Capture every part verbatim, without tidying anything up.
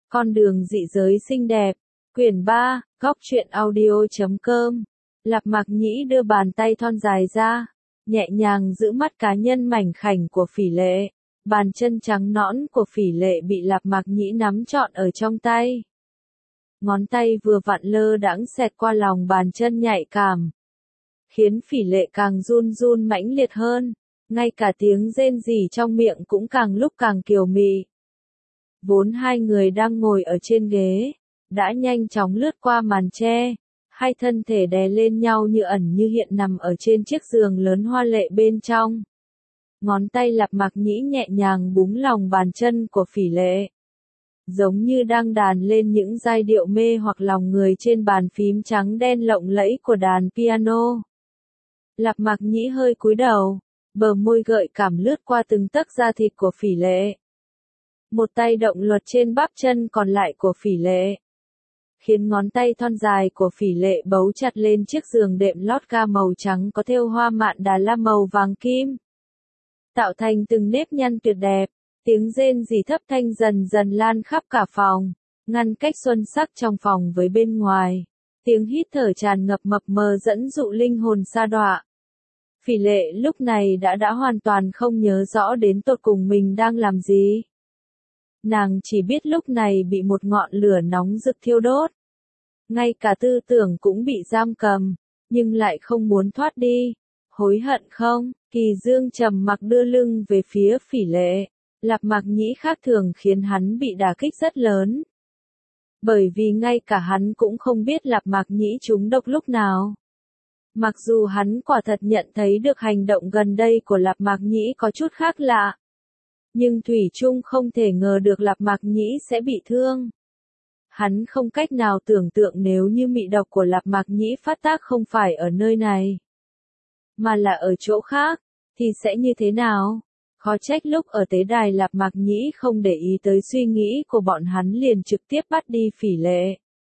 Con đường dị giới xinh đẹp. Quyển ba, góc truyện audio chấm com. Lạp Mạc Nhĩ đưa bàn tay thon dài ra, nhẹ nhàng giữ mắt cá nhân mảnh khảnh của Phỉ Lệ. Bàn chân trắng nõn của Phỉ Lệ bị Lạp Mạc Nhĩ nắm trọn ở trong tay. Ngón tay vừa vặn lơ đãng xẹt qua lòng bàn chân nhạy cảm, khiến Phỉ Lệ càng run run mãnh liệt hơn, ngay cả tiếng rên rỉ trong miệng cũng càng lúc càng kiều mị. Vốn hai người đang ngồi ở trên ghế, đã nhanh chóng lướt qua màn che, hai thân thể đè lên nhau như ẩn như hiện nằm ở trên chiếc giường lớn hoa lệ bên trong. Ngón tay Lạp Mạc Nhĩ nhẹ nhàng búng lòng bàn chân của Phỉ Lệ, giống như đang đàn lên những giai điệu mê hoặc lòng người trên bàn phím trắng đen lộng lẫy của đàn piano. Lạp Mạc Nhĩ hơi cúi đầu, bờ môi gợi cảm lướt qua từng tấc da thịt của Phỉ Lệ. Một tay động luật trên bắp chân còn lại của Phỉ Lệ, khiến ngón tay thon dài của Phỉ Lệ bấu chặt lên chiếc giường đệm lót ga màu trắng có thêu hoa mạn Đà La màu vàng kim, tạo thành từng nếp nhăn tuyệt đẹp. Tiếng rên rỉ thấp thanh dần dần lan khắp cả phòng, ngăn cách xuân sắc trong phòng với bên ngoài. Tiếng hít thở tràn ngập mập mờ dẫn dụ linh hồn sa đọa. Phỉ Lệ lúc này đã đã hoàn toàn không nhớ rõ đến tột cùng mình đang làm gì. Nàng chỉ biết lúc này bị một ngọn lửa nóng rực thiêu đốt. Ngay cả tư tưởng cũng bị giam cầm, nhưng lại không muốn thoát đi. Hối hận không? Kỳ Dương trầm mặc đưa lưng về phía Phỉ Lệ. Lạp Mạc Nhĩ khác thường khiến hắn bị đả kích rất lớn. Bởi vì ngay cả hắn cũng không biết Lạp Mạc Nhĩ trúng độc lúc nào. Mặc dù hắn quả thật nhận thấy được hành động gần đây của Lạp Mạc Nhĩ có chút khác lạ, nhưng thủy chung không thể ngờ được Lạp Mạc Nhĩ sẽ bị thương. Hắn không cách nào tưởng tượng nếu như mị độc của Lạp Mạc Nhĩ phát tác không phải ở nơi này, mà là ở chỗ khác, thì sẽ như thế nào? Khó trách lúc ở tế đài Lạp Mạc Nhĩ không để ý tới suy nghĩ của bọn hắn liền trực tiếp bắt đi Phỉ Lệ.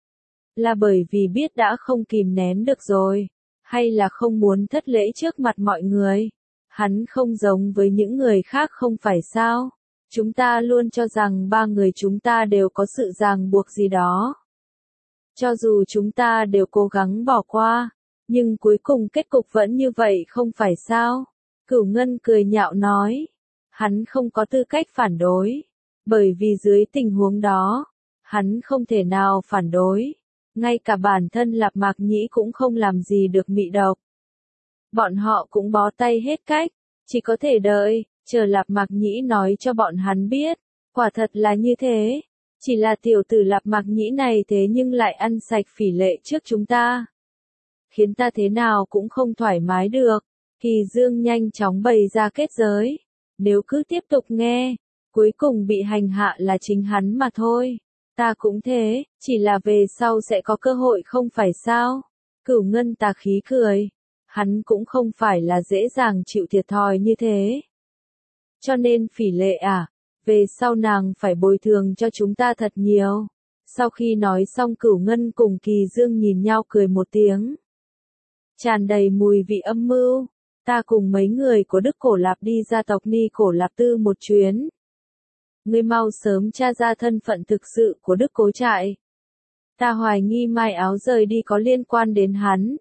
Là bởi vì biết đã không kìm nén được rồi, hay là không muốn thất lễ trước mặt mọi người? Hắn không giống với những người khác không phải sao? Chúng ta luôn cho rằng ba người chúng ta đều có sự ràng buộc gì đó. Cho dù chúng ta đều cố gắng bỏ qua, nhưng cuối cùng kết cục vẫn như vậy không phải sao? Cửu Ngân cười nhạo nói. Hắn không có tư cách phản đối, bởi vì dưới tình huống đó, hắn không thể nào phản đối. Ngay cả bản thân Lạp Mạc Nhĩ cũng không làm gì được mị độc. Bọn họ cũng bó tay hết cách, chỉ có thể đợi, chờ Lạp Mạc Nhĩ nói cho bọn hắn biết. Quả thật là như thế, chỉ là tiểu tử Lạp Mạc Nhĩ này thế nhưng lại ăn sạch Phỉ Lệ trước chúng ta, khiến ta thế nào cũng không thoải mái được. Kỳ Dương nhanh chóng bày ra kết giới. Nếu cứ tiếp tục nghe, cuối cùng bị hành hạ là chính hắn mà thôi. Ta cũng thế, chỉ là về sau sẽ có cơ hội không phải sao? Cửu Ngân tà khí cười. Hắn cũng không phải là dễ dàng chịu thiệt thòi như thế. Cho nên Phỉ Lệ à, về sau nàng phải bồi thường cho chúng ta thật nhiều. Sau khi nói xong Cửu Ngân cùng Kỳ Dương nhìn nhau cười một tiếng, tràn đầy mùi vị âm mưu. Ta cùng mấy người của Đức Cổ Lạp đi ra tộc Ni Cổ Lạp Tư một chuyến. Ngươi mau sớm tra ra thân phận thực sự của Đức Cố Trại. Ta hoài nghi Mai Áo rời đi có liên quan đến hắn.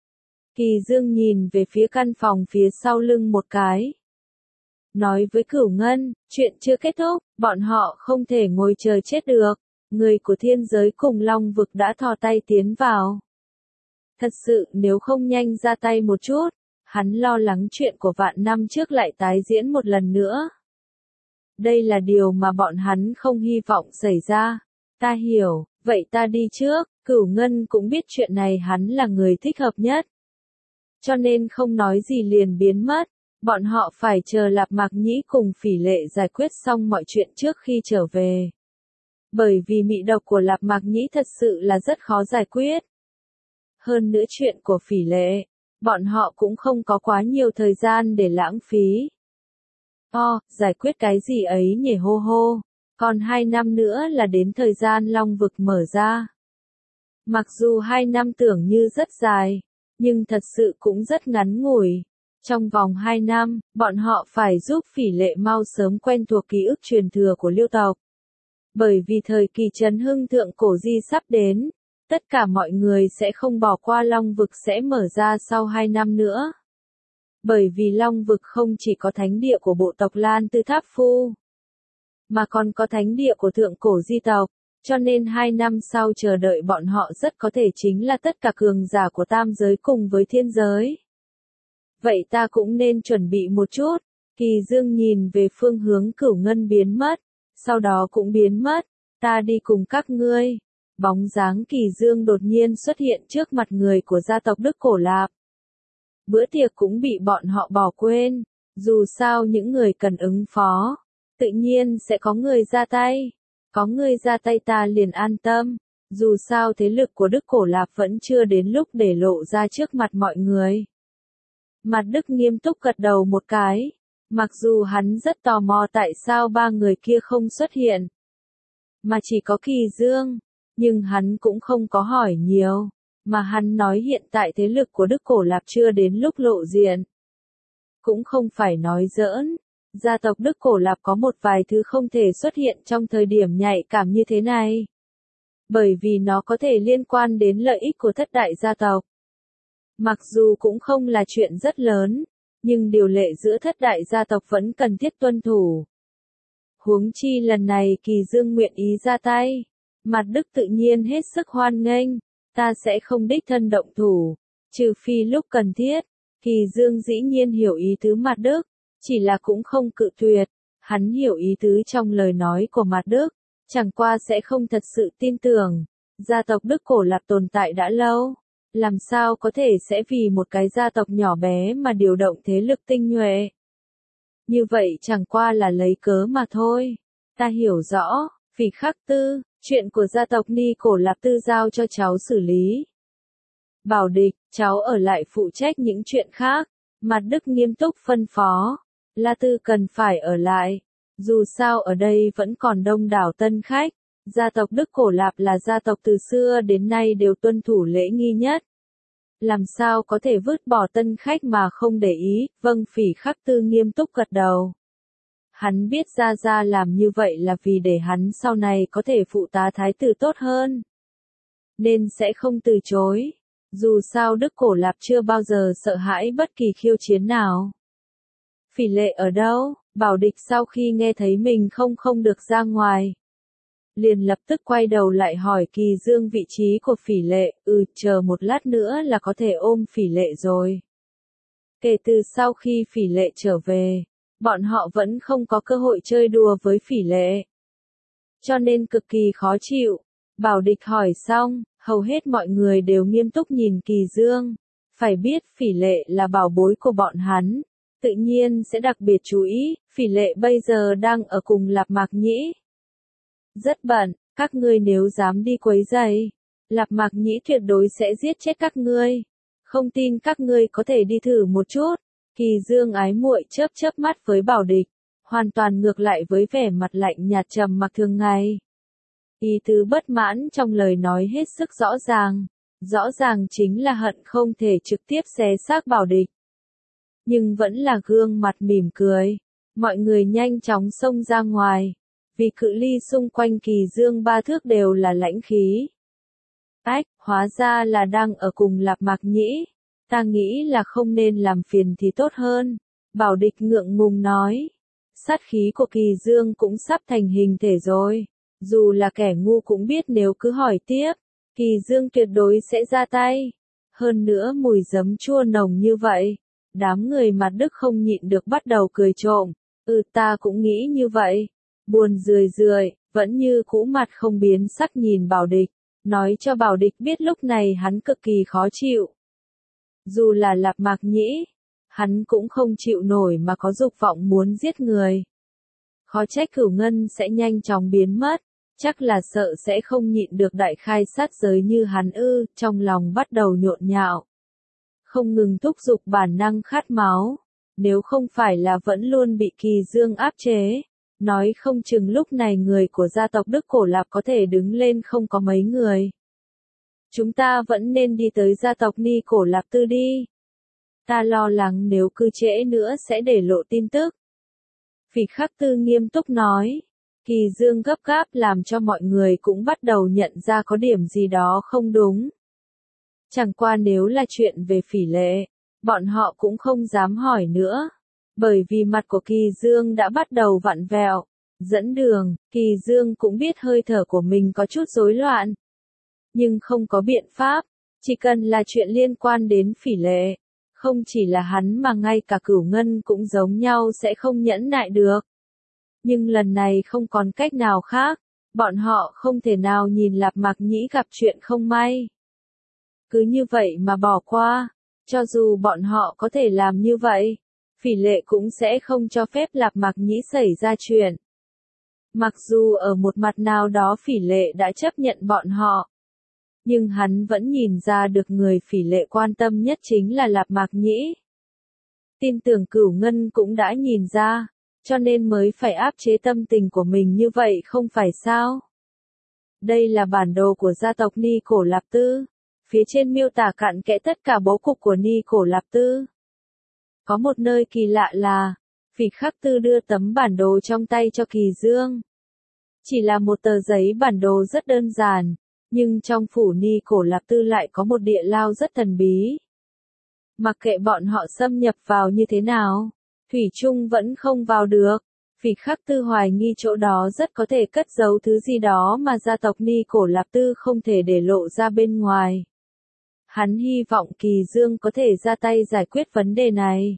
Kỳ Dương nhìn về phía căn phòng phía sau lưng một cái, nói với Cửu Ngân, chuyện chưa kết thúc, bọn họ không thể ngồi chờ chết được. Người của thiên giới cùng Long vực đã thò tay tiến vào. Thật sự nếu không nhanh ra tay một chút, hắn lo lắng chuyện của vạn năm trước lại tái diễn một lần nữa. Đây là điều mà bọn hắn không hy vọng xảy ra. Ta hiểu, vậy ta đi trước. Cửu Ngân cũng biết chuyện này hắn là người thích hợp nhất, cho nên không nói gì liền biến mất. Bọn họ phải chờ Lạp Mạc Nhĩ cùng Phỉ Lệ giải quyết xong mọi chuyện trước khi trở về. Bởi vì mị độc của Lạp Mạc Nhĩ thật sự là rất khó giải quyết. Hơn nữa chuyện của Phỉ Lệ, bọn họ cũng không có quá nhiều thời gian để lãng phí. O, oh, giải quyết cái gì ấy nhỉ hô hô. Còn hai năm nữa là đến thời gian Long vực mở ra. Mặc dù hai năm tưởng như rất dài, nhưng thật sự cũng rất ngắn ngủi. Trong vòng hai năm, bọn họ phải giúp Phỉ Lệ mau sớm quen thuộc ký ức truyền thừa của Liêu tộc. Bởi vì thời kỳ Trấn Hưng Thượng Cổ Di sắp đến, tất cả mọi người sẽ không bỏ qua Long Vực sẽ mở ra sau hai năm nữa. Bởi vì Long Vực không chỉ có thánh địa của bộ tộc Lan Tư Tháp Phu, mà còn có thánh địa của Thượng Cổ Di tộc, cho nên hai năm sau chờ đợi bọn họ rất có thể chính là tất cả cường giả của tam giới cùng với thiên giới. Vậy ta cũng nên chuẩn bị một chút. Kỳ Dương nhìn về phương hướng Cửu Ngân biến mất, sau đó cũng biến mất, ta đi cùng các ngươi. Bóng dáng Kỳ Dương đột nhiên xuất hiện trước mặt người của gia tộc Đức Cổ Lạp. Bữa tiệc cũng bị bọn họ bỏ quên, dù sao những người cần ứng phó, tự nhiên sẽ có người ra tay. Có người ra tay ta liền an tâm, dù sao thế lực của Đức Cổ Lạp vẫn chưa đến lúc để lộ ra trước mặt mọi người. Mặt Đức nghiêm túc gật đầu một cái, mặc dù hắn rất tò mò tại sao ba người kia không xuất hiện, mà chỉ có Kỳ Dương, nhưng hắn cũng không có hỏi nhiều, mà hắn nói hiện tại thế lực của Đức Cổ Lạp chưa đến lúc lộ diện. Cũng không phải nói giỡn, gia tộc Đức Cổ Lạp có một vài thứ không thể xuất hiện trong thời điểm nhạy cảm như thế này. Bởi vì nó có thể liên quan đến lợi ích của thất đại gia tộc. Mặc dù cũng không là chuyện rất lớn, nhưng điều lệ giữa thất đại gia tộc vẫn cần thiết tuân thủ. Huống chi lần này Kỳ Dương nguyện ý ra tay, Mặt Đức tự nhiên hết sức hoan nghênh, ta sẽ không đích thân động thủ, trừ phi lúc cần thiết. Kỳ Dương dĩ nhiên hiểu ý tứ Mặt Đức, chỉ là cũng không cự tuyệt, hắn hiểu ý tứ trong lời nói của Mặt Đức, chẳng qua sẽ không thật sự tin tưởng. Gia tộc Đức Cổ Lạp tồn tại đã lâu, làm sao có thể sẽ vì một cái gia tộc nhỏ bé mà điều động thế lực tinh nhuệ. Như vậy chẳng qua là lấy cớ mà thôi. Ta hiểu rõ, Phỉ Khắc Tư, chuyện của gia tộc Ni Cổ Lạp Tư giao cho cháu xử lý. Bảo Địch, cháu ở lại phụ trách những chuyện khác. Mặt Đức nghiêm túc phân phó. La Tư cần phải ở lại. Dù sao ở đây vẫn còn đông đảo tân khách. Gia tộc Đức Cổ Lạp là gia tộc từ xưa đến nay đều tuân thủ lễ nghi nhất. Làm sao có thể vứt bỏ tân khách mà không để ý. Vâng, Phỉ Khắc Tư nghiêm túc gật đầu. Hắn biết Gia Gia làm như vậy là vì để hắn sau này có thể phụ tá thái tử tốt hơn. Nên sẽ không từ chối. Dù sao Đức Cổ Lạp chưa bao giờ sợ hãi bất kỳ khiêu chiến nào. Phỉ Lệ ở đâu? Bảo Địch sau khi nghe thấy mình không không được ra ngoài, liền lập tức quay đầu lại hỏi Kỳ Dương vị trí của Phỉ Lệ. Ừ, chờ một lát nữa là có thể ôm Phỉ Lệ rồi. Kể từ sau khi Phỉ Lệ trở về, bọn họ vẫn không có cơ hội chơi đùa với Phỉ Lệ, cho nên cực kỳ khó chịu. Bảo Địch hỏi xong, hầu hết mọi người đều nghiêm túc nhìn Kỳ Dương. Phải biết Phỉ Lệ là bảo bối của bọn hắn, tự nhiên sẽ đặc biệt chú ý. Phỉ Lệ bây giờ đang ở cùng Lạp Mạc Nhĩ. Rất bận, các ngươi nếu dám đi quấy rầy, Lạp Mạc Nhĩ tuyệt đối sẽ giết chết các ngươi. Không tin các ngươi có thể đi thử một chút. Kỳ Dương ái muội chớp chớp mắt với Bảo Địch, hoàn toàn ngược lại với vẻ mặt lạnh nhạt trầm mặc thường ngày. Ý tứ bất mãn trong lời nói hết sức rõ ràng, rõ ràng chính là hận không thể trực tiếp xé xác Bảo Địch. Nhưng vẫn là gương mặt mỉm cười, mọi người nhanh chóng xông ra ngoài, vì cự ly xung quanh Kỳ Dương ba thước đều là lãnh khí. Ách, hóa ra là đang ở cùng Lạp Mạc Nhĩ, ta nghĩ là không nên làm phiền thì tốt hơn. Bảo Địch ngượng ngùng nói, sát khí của Kỳ Dương cũng sắp thành hình thể rồi. Dù là kẻ ngu cũng biết nếu cứ hỏi tiếp, Kỳ Dương tuyệt đối sẽ ra tay. Hơn nữa mùi giấm chua nồng như vậy, đám người Mặt Đức không nhịn được bắt đầu cười trộm. Ừ, ta cũng nghĩ như vậy. Buồn rười rười, vẫn như cũ mặt không biến sắc nhìn Bảo Địch, nói cho Bảo Địch biết lúc này hắn cực kỳ khó chịu. Dù là Lạp Mạc Nhĩ, hắn cũng không chịu nổi mà có dục vọng muốn giết người. Khó trách Cửu Ngân sẽ nhanh chóng biến mất, chắc là sợ sẽ không nhịn được đại khai sát giới như hắn ư, trong lòng bắt đầu nhộn nhạo. Không ngừng thúc giục bản năng khát máu, nếu không phải là vẫn luôn bị Kỳ Dương áp chế, nói không chừng lúc này người của gia tộc Đức Cổ Lạp có thể đứng lên không có mấy người. Chúng ta vẫn nên đi tới gia tộc Ni Cổ Lạp Tư đi. Ta lo lắng nếu cứ trễ nữa sẽ để lộ tin tức. Phỉ Khắc Tư nghiêm túc nói. Kỳ Dương gấp gáp làm cho mọi người cũng bắt đầu nhận ra có điểm gì đó không đúng. Chẳng qua nếu là chuyện về Phỉ Lệ, bọn họ cũng không dám hỏi nữa. Bởi vì mặt của Kỳ Dương đã bắt đầu vặn vẹo. Dẫn đường, Kỳ Dương cũng biết hơi thở của mình có chút rối loạn. Nhưng không có biện pháp, chỉ cần là chuyện liên quan đến Phỉ Lệ. Không chỉ là hắn mà ngay cả Cửu Ngân cũng giống nhau sẽ không nhẫn nại được. Nhưng lần này không còn cách nào khác, bọn họ không thể nào nhìn Lạp Mạc Nhĩ gặp chuyện không may. Cứ như vậy mà bỏ qua, cho dù bọn họ có thể làm như vậy, Phỉ Lệ cũng sẽ không cho phép Lạp Mạc Nhĩ xảy ra chuyện. Mặc dù ở một mặt nào đó Phỉ Lệ đã chấp nhận bọn họ, nhưng hắn vẫn nhìn ra được người Phỉ Lệ quan tâm nhất chính là Lạp Mạc Nhĩ. Tin tưởng Cửu Ngân cũng đã nhìn ra, cho nên mới phải áp chế tâm tình của mình như vậy không phải sao? Đây là bản đồ của gia tộc Ni Cổ Lạp Tư. Phía trên miêu tả cặn kẽ tất cả bố cục của Ni Cổ Lạp Tư. Có một nơi kỳ lạ là, Phỉ Khắc Tư đưa tấm bản đồ trong tay cho Kỳ Dương. Chỉ là một tờ giấy bản đồ rất đơn giản, nhưng trong phủ Ni Cổ Lạp Tư lại có một địa lao rất thần bí. Mặc kệ bọn họ xâm nhập vào như thế nào, thủy chung vẫn không vào được. Phỉ Khắc Tư hoài nghi chỗ đó rất có thể cất giấu thứ gì đó mà gia tộc Ni Cổ Lạp Tư không thể để lộ ra bên ngoài. Hắn hy vọng Kỳ Dương có thể ra tay giải quyết vấn đề này.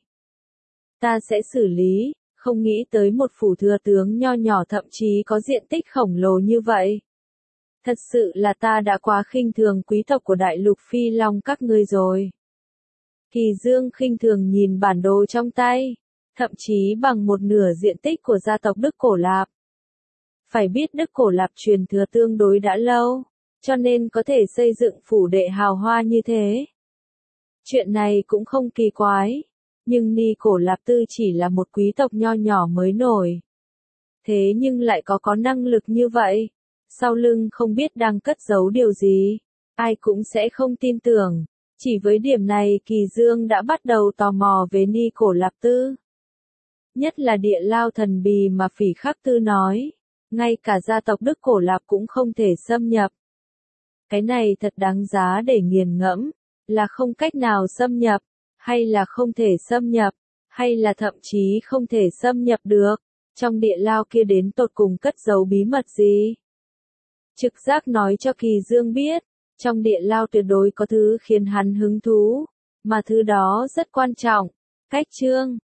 Ta sẽ xử lý, không nghĩ tới một phủ thừa tướng nho nhỏ thậm chí có diện tích khổng lồ như vậy. Thật sự là ta đã quá khinh thường quý tộc của đại lục Phi Long các ngươi rồi. Kỳ Dương khinh thường nhìn bản đồ trong tay, thậm chí bằng một nửa diện tích của gia tộc Đức Cổ Lạp. Phải biết Đức Cổ Lạp truyền thừa tương đối đã lâu, cho nên có thể xây dựng phủ đệ hào hoa như thế. Chuyện này cũng không kỳ quái, nhưng Ni Cổ Lạp Tư chỉ là một quý tộc nho nhỏ mới nổi. Thế nhưng lại có có năng lực như vậy, sau lưng không biết đang cất giấu điều gì, ai cũng sẽ không tin tưởng. Chỉ với điểm này Kỳ Dương đã bắt đầu tò mò về Ni Cổ Lạp Tư. Nhất là địa lao thần bì mà Phỉ Khắc Tư nói, ngay cả gia tộc Đức Cổ Lạp cũng không thể xâm nhập. Cái này thật đáng giá để nghiền ngẫm, là không cách nào xâm nhập, hay là không thể xâm nhập, hay là thậm chí không thể xâm nhập được, trong địa lao kia đến tột cùng cất giấu bí mật gì. Trực giác nói cho Kỳ Dương biết, trong địa lao tuyệt đối có thứ khiến hắn hứng thú, mà thứ đó rất quan trọng. Cách chương